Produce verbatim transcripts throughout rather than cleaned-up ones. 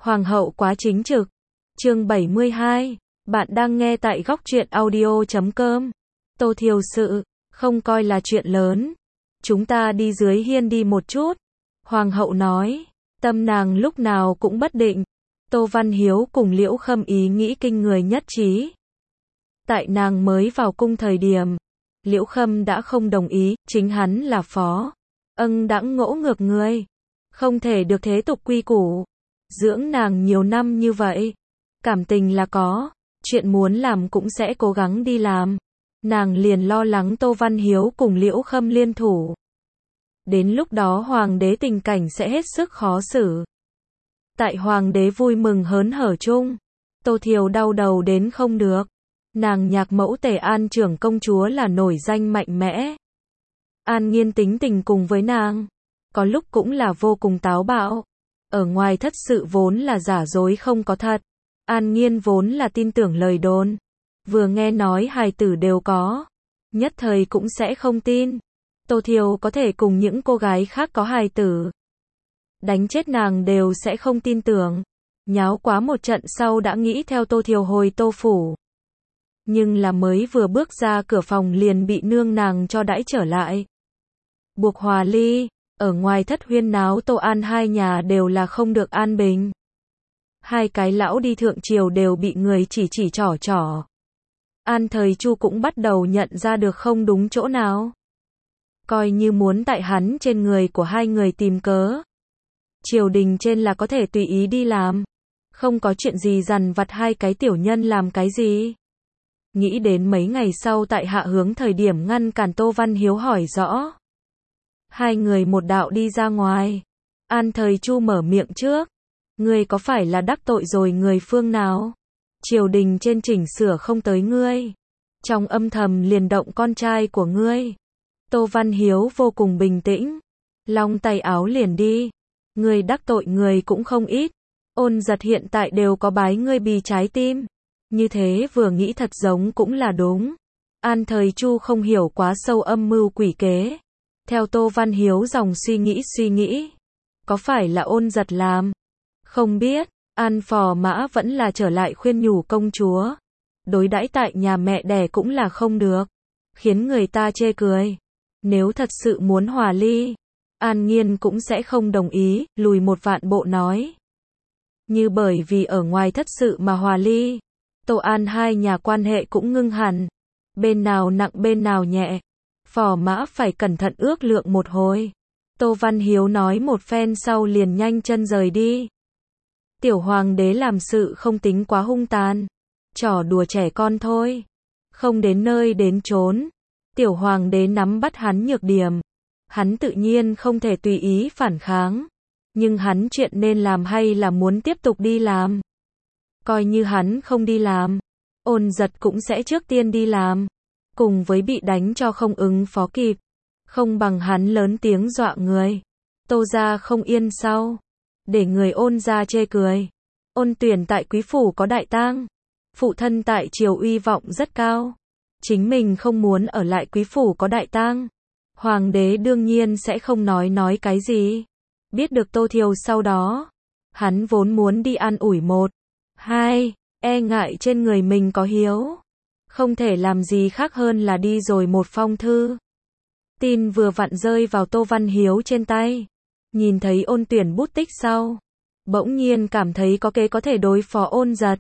Hoàng hậu quá chính trực. Chương bảy mươi hai. Bạn đang nghe tại góc truyện audio chấm com. Tô Thiều sự, không coi là chuyện lớn. Chúng ta đi dưới hiên đi một chút. Hoàng hậu nói, tâm nàng lúc nào cũng bất định. Tô Văn Hiếu cùng Liễu Khâm ý nghĩ kinh người nhất trí. Tại nàng mới vào cung thời điểm, Liễu Khâm đã không đồng ý, chính hắn là phó. Âng đãng ngỗ ngược người. Không thể được thế tục quy củ. Dưỡng nàng nhiều năm như vậy. Cảm tình là có. Chuyện muốn làm cũng sẽ cố gắng đi làm. Nàng liền lo lắng Tô Văn Hiếu cùng Liễu Khâm liên thủ. Đến lúc đó hoàng đế tình cảnh sẽ hết sức khó xử. Tại hoàng đế vui mừng hớn hở chung, Tô Thiều đau đầu đến không được. Nàng nhạc mẫu Tề An trưởng công chúa là nổi danh mạnh mẽ. An Nghiên tính tình cùng với nàng, có lúc cũng là vô cùng táo bạo. Ở ngoài thất sự vốn là giả dối không có thật. An Nghiên vốn là tin tưởng lời đồn. Vừa nghe nói hài tử đều có, nhất thời cũng sẽ không tin. Tô Thiều có thể cùng những cô gái khác có hài tử. Đánh chết nàng đều sẽ không tin tưởng. Nháo quá một trận sau đã nghĩ theo Tô Thiều hồi Tô phủ. Nhưng là mới vừa bước ra cửa phòng liền bị nương nàng cho đãi trở lại. Buộc hòa ly, ở ngoài thất huyên náo Tô An hai nhà đều là không được an bình. Hai cái lão đi thượng triều đều bị người chỉ chỉ trỏ trỏ. An Thời Chu cũng bắt đầu nhận ra được không đúng chỗ nào. Coi như muốn tại hắn trên người của hai người tìm cớ. Triều đình trên là có thể tùy ý đi làm. Không có chuyện gì dằn vặt hai cái tiểu nhân làm cái gì. Nghĩ đến mấy ngày sau tại Hạ Hướng thời điểm ngăn cản Tô Văn Hiếu hỏi rõ. Hai người một đạo đi ra ngoài. An Thời Chu mở miệng trước. Ngươi có phải là đắc tội rồi người phương nào? Triều đình trên chỉnh sửa không tới ngươi. Trong âm thầm liền động con trai của ngươi. Tô Văn Hiếu vô cùng bình tĩnh. Long tay áo liền đi. Ngươi đắc tội người cũng không ít. Ôn Giật hiện tại đều có bái ngươi bì trái tim. Như thế vừa nghĩ thật giống cũng là đúng. An Thời Chu không hiểu quá sâu âm mưu quỷ kế. Theo Tô Văn Hiếu dòng suy nghĩ suy nghĩ. Có phải là Ôn Giật làm? Không biết. An Phò Mã vẫn là trở lại khuyên nhủ công chúa. Đối đãi tại nhà mẹ đẻ cũng là không được. Khiến người ta chê cười. Nếu thật sự muốn hòa ly, An Nghiên cũng sẽ không đồng ý, lùi một vạn bộ nói. Như bởi vì ở ngoài thất sự mà hòa ly, Tô An hai nhà quan hệ cũng ngưng hẳn. Bên nào nặng bên nào nhẹ. Phò Mã phải cẩn thận ước lượng một hồi. Tô Văn Hiếu nói một phen sau liền nhanh chân rời đi. Tiểu hoàng đế làm sự không tính quá hung tàn. Trò đùa trẻ con thôi. Không đến nơi đến chốn. Tiểu hoàng đế nắm bắt hắn nhược điểm. Hắn tự nhiên không thể tùy ý phản kháng. Nhưng hắn chuyện nên làm hay là muốn tiếp tục đi làm. Coi như hắn không đi làm, Ôn Giật cũng sẽ trước tiên đi làm. Cùng với bị đánh cho không ứng phó kịp. Không bằng hắn lớn tiếng dọa người. Tô gia không yên sau. Để người Ôn gia chê cười. Ôn Tuyển tại quý phủ có đại tang. Phụ thân tại triều uy vọng rất cao. Chính mình không muốn ở lại quý phủ có đại tang. Hoàng đế đương nhiên sẽ không nói nói cái gì. Biết được Tô Thiều sau đó. Hắn vốn muốn đi an ủi một. Hai, e ngại trên người mình có hiếu. Không thể làm gì khác hơn là đi rồi một phong thư. Tin vừa vặn rơi vào Tô Văn Hiếu trên tay. Nhìn thấy Ôn Tuyển bút tích sau. Bỗng nhiên cảm thấy có kế có thể đối phó Ôn Giật.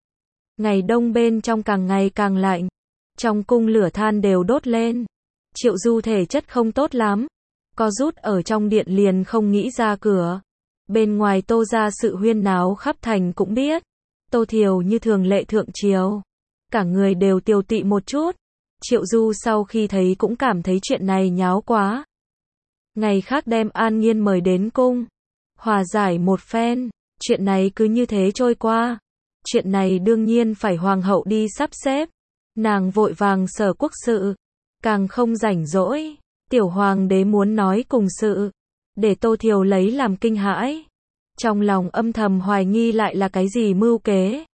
Ngày đông bên trong càng ngày càng lạnh. Trong cung lửa than đều đốt lên. Triệu Du thể chất không tốt lắm. Co rút ở trong điện liền không nghĩ ra cửa. Bên ngoài Tô gia sự huyên náo khắp thành cũng biết. Tô Thiều như thường lệ thượng triều. Cả người đều tiều tụy một chút. Triệu Du sau khi thấy cũng cảm thấy chuyện này nháo quá. Ngày khác đem An Nghiên mời đến cung. Hòa giải một phen. Chuyện này cứ như thế trôi qua. Chuyện này đương nhiên phải hoàng hậu đi sắp xếp. Nàng vội vàng sở quốc sự. Càng không rảnh rỗi. Tiểu hoàng đế muốn nói cùng sự. Để Tô Thiều lấy làm kinh hãi. Trong lòng âm thầm hoài nghi lại là cái gì mưu kế.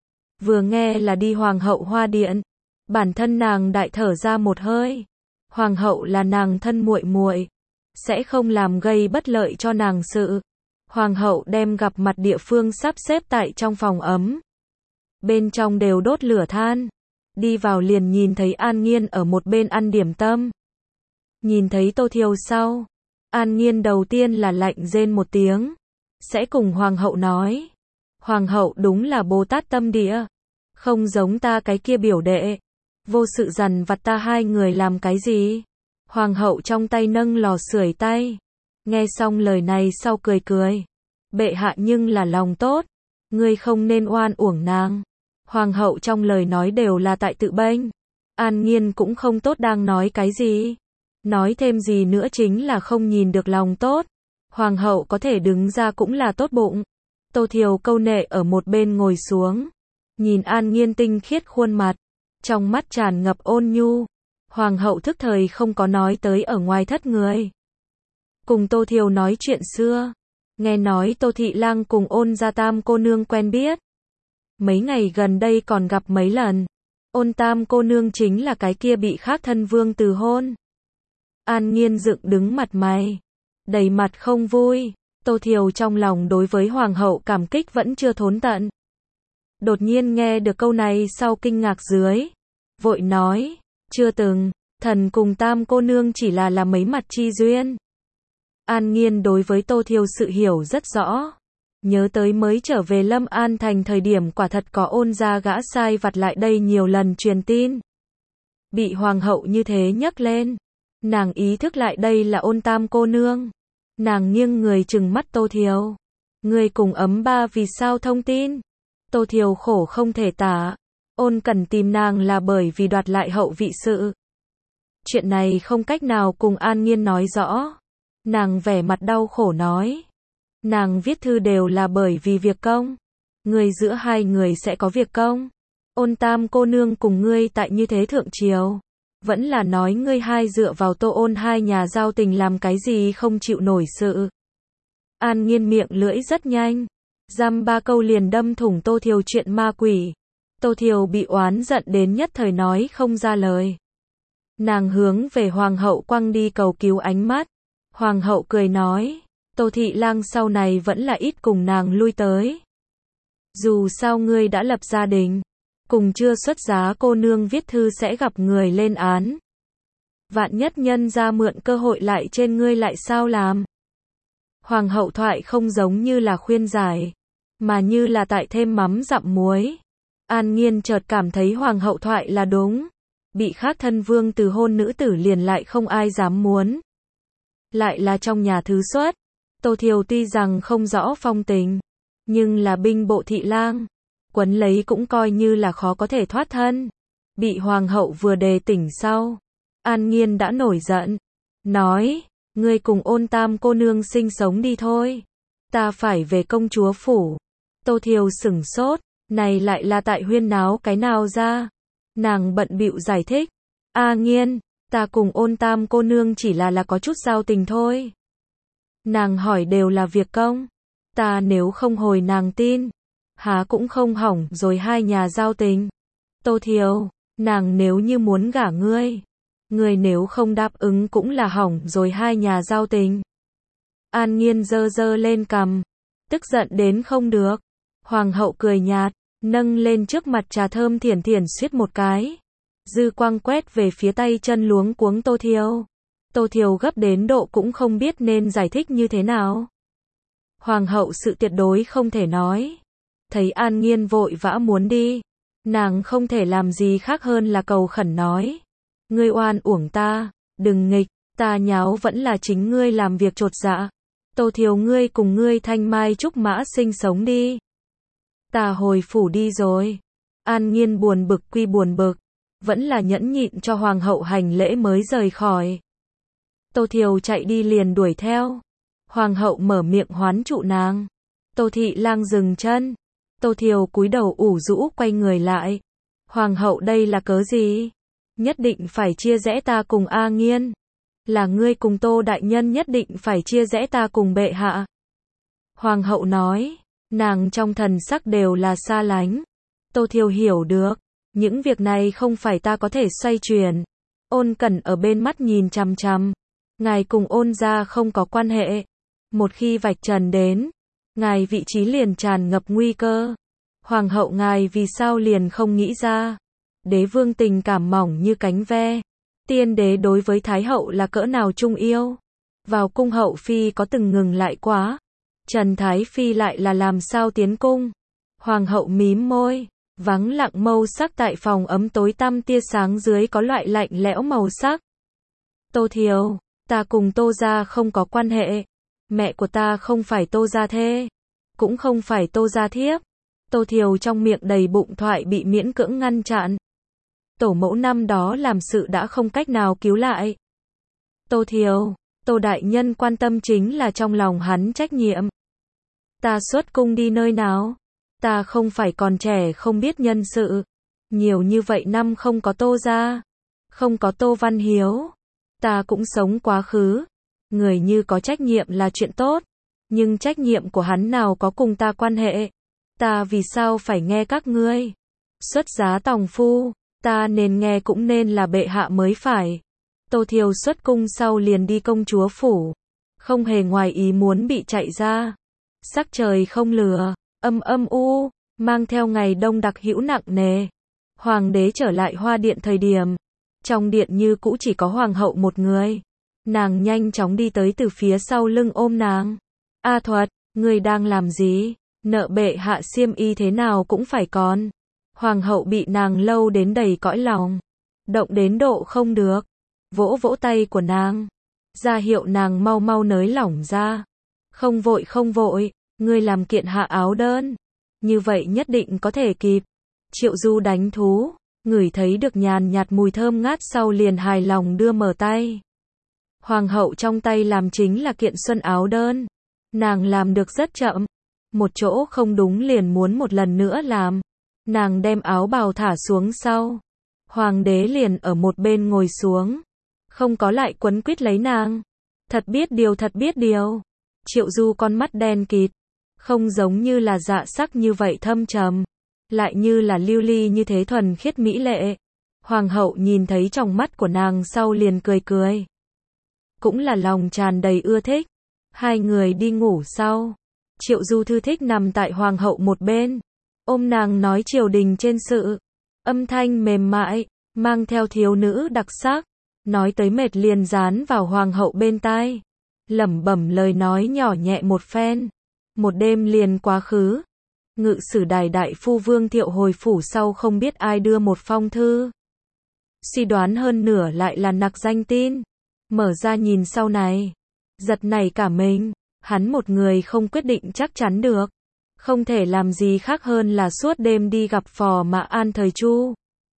Vừa nghe là đi hoàng hậu hoa điện. Bản thân nàng đại thở ra một hơi. Hoàng hậu là nàng thân muội muội, sẽ không làm gây bất lợi cho nàng sự. Hoàng hậu đem gặp mặt địa phương sắp xếp tại trong phòng ấm. Bên trong đều đốt lửa than. Đi vào liền nhìn thấy An Nghiên ở một bên ăn điểm tâm. Nhìn thấy Tô Thiều sau, An Nghiên đầu tiên là lạnh rên một tiếng. Sẽ cùng Hoàng hậu nói. Hoàng hậu đúng là Bồ Tát tâm địa. Không giống ta cái kia biểu đệ. Vô sự dằn vặt ta hai người làm cái gì. Hoàng hậu trong tay nâng lò sưởi tay. Nghe xong lời này sau cười cười. Bệ hạ nhưng là lòng tốt. Ngươi không nên oan uổng nàng. Hoàng hậu trong lời nói đều là tại tự bênh. An Nghiên cũng không tốt đang nói cái gì. Nói thêm gì nữa chính là không nhìn được lòng tốt. Hoàng hậu có thể đứng ra cũng là tốt bụng. Tô Thiều câu nệ ở một bên ngồi xuống. Nhìn An Nghiên tinh khiết khuôn mặt. Trong mắt tràn ngập ôn nhu. Hoàng hậu thức thời không có nói tới ở ngoài thất người. Cùng Tô Thiều nói chuyện xưa. Nghe nói Tô Thị Lang cùng Ôn Gia Tam cô nương quen biết. Mấy ngày gần đây còn gặp mấy lần. Ôn Tam cô nương chính là cái kia bị khác thân vương từ hôn. An Nghiên dựng đứng mặt mày. Đầy mặt không vui. Tô Thiều trong lòng đối với Hoàng hậu cảm kích vẫn chưa thốn tận. Đột nhiên nghe được câu này sau kinh ngạc dưới. Vội nói. Chưa từng. Thần cùng Tam cô nương chỉ là là mấy mặt chi duyên. An Nghiên đối với Tô Thiều sự hiểu rất rõ. Nhớ tới mới trở về Lâm An thành thời điểm quả thật có Ôn gia gã sai vặt lại đây nhiều lần truyền tin. Bị Hoàng hậu như thế nhắc lên. Nàng ý thức lại đây là Ôn Tam cô nương. Nàng nghiêng người trừng mắt Tô Thiều. Người cùng ấm ba vì sao thông tin? Tô Thiều khổ không thể tả. Ôn cần tìm nàng là bởi vì đoạt lại hậu vị sự. Chuyện này không cách nào cùng An Nghiên nói rõ. Nàng vẻ mặt đau khổ nói. Nàng viết thư đều là bởi vì việc công. Người giữa hai người sẽ có việc công. Ôn Tam cô nương cùng ngươi tại như thế thượng triều. Vẫn là nói ngươi hai dựa vào Tô Ôn hai nhà giao tình làm cái gì không chịu nổi sự. An Nghiên miệng lưỡi rất nhanh. Dăm ba câu liền đâm thủng Tô Thiều chuyện ma quỷ. Tô Thiều bị oán giận đến nhất thời nói không ra lời. Nàng hướng về Hoàng hậu quăng đi cầu cứu ánh mắt. Hoàng hậu cười nói. Tô Thị Lang sau này vẫn là ít cùng nàng lui tới. Dù sao ngươi đã lập gia đình. Cùng chưa xuất giá cô nương viết thư sẽ gặp người lên án. Vạn nhất nhân ra mượn cơ hội lại trên ngươi lại sao làm. Hoàng hậu thoại không giống như là khuyên giải. Mà như là tại thêm mắm dặm muối. An Nghiên chợt cảm thấy Hoàng hậu thoại là đúng. Bị khác thân vương từ hôn nữ tử liền lại không ai dám muốn. Lại là trong nhà thứ xuất. Tô Thiều tuy rằng không rõ phong tình. Nhưng là binh bộ thị lang. Quấn lấy cũng coi như là khó có thể thoát thân. Bị Hoàng hậu vừa đề tỉnh sau. An Nghiên đã nổi giận. Nói. Ngươi cùng Ôn Tam cô nương sinh sống đi thôi. Ta phải về công chúa phủ. Tô Thiều sửng sốt. Này lại là tại huyên náo cái nào ra. Nàng bận bịu giải thích. A Nghiên. Ta cùng Ôn Tam cô nương chỉ là là có chút giao tình thôi. Nàng hỏi đều là việc công. Ta nếu không hồi nàng tin. Há cũng không hỏng rồi hai nhà giao tình. Tô Thiều. Nàng nếu như muốn gả ngươi. Ngươi nếu không đáp ứng cũng là hỏng rồi hai nhà giao tình. An Nghiên giơ giơ lên cằm. Tức giận đến không được. Hoàng hậu cười nhạt. Nâng lên trước mặt trà thơm thiển thiển suýt một cái. Dư quang quét về phía tay chân luống cuống Tô Thiều. Tô Thiều gấp đến độ cũng không biết nên giải thích như thế nào. Hoàng hậu sự tuyệt đối không thể nói. Thấy An Nghiên vội vã muốn đi. Nàng không thể làm gì khác hơn là cầu khẩn nói. Ngươi oan uổng ta, đừng nghịch, ta nháo vẫn là chính ngươi làm việc chột dạ. Tô Thiều ngươi cùng ngươi thanh mai trúc mã sinh sống đi. Ta hồi phủ đi rồi. An Nghiên buồn bực quy buồn bực. Vẫn là nhẫn nhịn cho Hoàng hậu hành lễ mới rời khỏi. Tô Thiều chạy đi liền đuổi theo. Hoàng hậu mở miệng hoán trụ nàng. Tô Thị Lang dừng chân. Tô Thiều cúi đầu ủ rũ quay người lại. Hoàng hậu đây là cớ gì? Nhất định phải chia rẽ ta cùng A Nghiên. Là ngươi cùng Tô đại nhân nhất định phải chia rẽ ta cùng bệ hạ. Hoàng hậu nói. Nàng trong thần sắc đều là xa lánh. Tô Thiều hiểu được. Những việc này không phải ta có thể xoay chuyển. Ôn Cẩn ở bên mắt nhìn chằm chằm. Ngài cùng Ôn gia không có quan hệ. Một khi vạch trần đến, ngài vị trí liền tràn ngập nguy cơ. Hoàng hậu ngài vì sao liền không nghĩ ra? Đế vương tình cảm mỏng như cánh ve. Tiên đế đối với thái hậu là cỡ nào trung yêu. Vào cung hậu phi có từng ngừng lại quá. Trần Thái Phi lại là làm sao tiến cung? Hoàng hậu mím môi, vắng lặng mâu sắc tại phòng ấm tối tăm tia sáng dưới có loại lạnh lẽo màu sắc. Tô Thiều, ta cùng Tô gia không có quan hệ. Mẹ của ta không phải Tô gia thê, cũng không phải Tô gia thiếp. Tô Thiều trong miệng đầy bụng thoại bị miễn cưỡng ngăn chặn. Tổ mẫu năm đó làm sự đã không cách nào cứu lại. Tô Thiều, Tô đại nhân quan tâm chính là trong lòng hắn trách nhiệm. Ta xuất cung đi nơi nào? Ta không phải còn trẻ không biết nhân sự. Nhiều như vậy năm không có Tô gia, không có Tô Văn Hiếu. Ta cũng sống quá khứ. Người như có trách nhiệm là chuyện tốt. Nhưng trách nhiệm của hắn nào có cùng ta quan hệ? Ta vì sao phải nghe các ngươi? Xuất giá tòng phu, ta nên nghe cũng nên là bệ hạ mới phải. Tô Thiều xuất cung sau liền đi công chúa phủ. Không hề ngoài ý muốn bị chạy ra. Sắc trời không lừa, âm âm u, mang theo ngày đông đặc hữu nặng nề. Hoàng đế trở lại hoa điện thời điểm. Trong điện như cũ chỉ có hoàng hậu một người. Nàng nhanh chóng đi tới từ phía sau lưng ôm nàng. A Thuật, ngươi đang làm gì? Nợ bệ hạ xiêm y thế nào cũng phải còn. Hoàng hậu bị nàng lâu đến đầy cõi lòng. Động đến độ không được. Vỗ vỗ tay của nàng. Ra hiệu nàng mau mau nới lỏng ra. Không vội không vội, ngươi làm kiện hạ áo đơn. Như vậy nhất định có thể kịp. Triệu Du đánh thú, ngửi thấy được nhàn nhạt mùi thơm ngát sau liền hài lòng đưa mở tay. Hoàng hậu trong tay làm chính là kiện xuân áo đơn. Nàng làm được rất chậm. Một chỗ không đúng liền muốn một lần nữa làm. Nàng đem áo bào thả xuống sau. Hoàng đế liền ở một bên ngồi xuống. Không có lại quấn quýt lấy nàng. Thật biết điều thật biết điều. Triệu Du con mắt đen kịt. Không giống như là dạ sắc như vậy thâm trầm. Lại như là lưu ly như thế thuần khiết mỹ lệ. Hoàng hậu nhìn thấy trong mắt của nàng sau liền cười cười. Cũng là lòng tràn đầy ưa thích. Hai người đi ngủ sau. Triệu Du thư thích nằm tại hoàng hậu một bên. Ôm nàng nói triều đình trên sự. Âm thanh mềm mại, mang theo thiếu nữ đặc sắc. Nói tới mệt liền dán vào hoàng hậu bên tai. Lẩm bẩm lời nói nhỏ nhẹ một phen. Một đêm liền quá khứ. Ngự sử đài đại phu Vương Thiệu hồi phủ sau không biết ai đưa một phong thư. Suy đoán hơn nửa lại là nặc danh tin. Mở ra nhìn sau này. Giật nảy cả mình. Hắn một người không quyết định chắc chắn được. Không thể làm gì khác hơn là suốt đêm đi gặp phò mã An Thời Chu.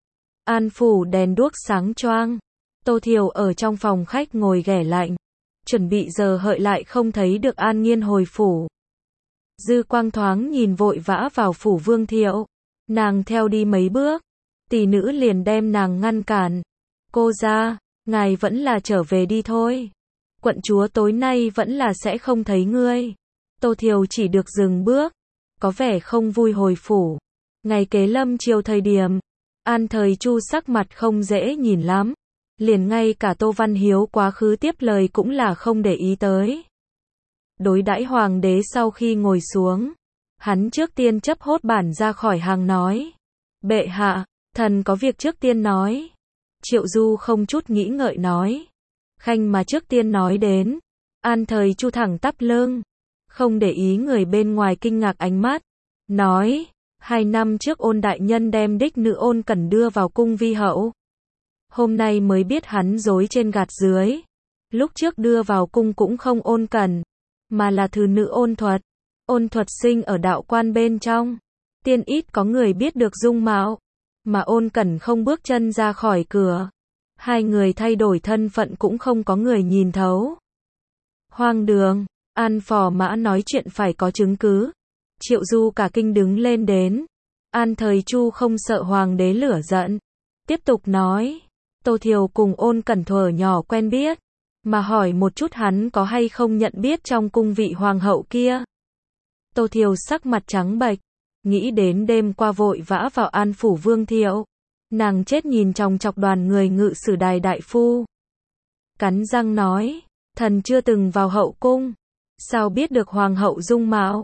An phủ đèn đuốc sáng choang. Tô Thiều ở trong phòng khách ngồi ghẻ lạnh. Chuẩn bị giờ hợi lại không thấy được An Nghiên hồi phủ. Dư quang thoáng nhìn vội vã vào phủ Vương Thiệu. Nàng theo đi mấy bước. Tỷ nữ liền đem nàng ngăn cản. Cô ra, ngài vẫn là trở về đi thôi. Quận chúa tối nay vẫn là sẽ không thấy ngươi. Tô Thiều chỉ được dừng bước. Có vẻ không vui hồi phủ. Ngày kế lâm chiều thời điểm. An Thời Chu sắc mặt không dễ nhìn lắm. Liền ngay cả Tô Văn Hiếu quá khứ tiếp lời cũng là không để ý tới. Đối đãi hoàng đế sau khi ngồi xuống. Hắn trước tiên chấp hốt bản ra khỏi hàng nói. Bệ hạ, thần có việc trước tiên nói. Triệu Du không chút nghĩ ngợi nói. Khanh mà trước tiên nói đến. An Thời Chu thẳng tắp lưng. Không để ý người bên ngoài kinh ngạc ánh mắt. Nói, hai năm trước Ôn đại nhân đem đích nữ Ôn Cẩn đưa vào cung vi hậu. Hôm nay mới biết hắn dối trên gạt dưới. Lúc trước đưa vào cung cũng không Ôn Cẩn, mà là thứ nữ Ôn Thuật. Ôn Thuật sinh ở đạo quan bên trong. Tiên ít có người biết được dung mạo. Mà Ôn Cẩn không bước chân ra khỏi cửa. Hai người thay đổi thân phận cũng không có người nhìn thấu. Hoang đường, An phò mã nói chuyện phải có chứng cứ. Triệu Du cả kinh đứng lên đến. An Thời Chu không sợ hoàng đế lửa giận. Tiếp tục nói. Tô Thiều cùng Ôn Cẩn thuở nhỏ quen biết. Mà hỏi một chút hắn có hay không nhận biết trong cung vị hoàng hậu kia. Tô Thiều sắc mặt trắng bệch. Nghĩ đến đêm qua vội vã vào An phủ Vương Thiệu. Nàng chết nhìn trong chọc đoàn người ngự sử đài đại phu. Cắn răng nói. Thần chưa từng vào hậu cung. Sao biết được hoàng hậu dung mạo.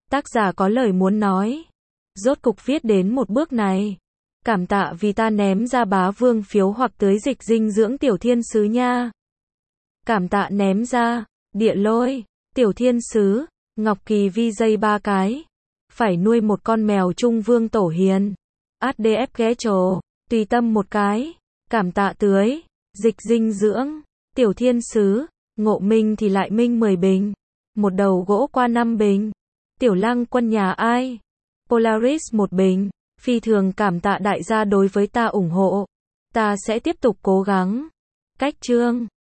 Tác giả có lời muốn nói. Rốt cục viết đến một bước này. Cảm tạ vì ta ném ra bá vương phiếu hoặc tưới dịch dinh dưỡng tiểu thiên sứ nha. Cảm tạ ném ra. Địa lôi. Tiểu thiên sứ. Ngọc Kỳ vi dây ba cái. Phải nuôi một con mèo trung vương tổ hiền. át đê ép ghé trồ. Tùy tâm một cái. Cảm tạ tưới. Dịch dinh dưỡng. Tiểu thiên sứ. Ngộ minh thì lại minh mười bình. Một đầu gỗ qua năm bình. Tiểu lăng quân nhà ai? Polaris một bình. Phi thường cảm tạ đại gia đối với ta ủng hộ. Ta sẽ tiếp tục cố gắng. Cách chương.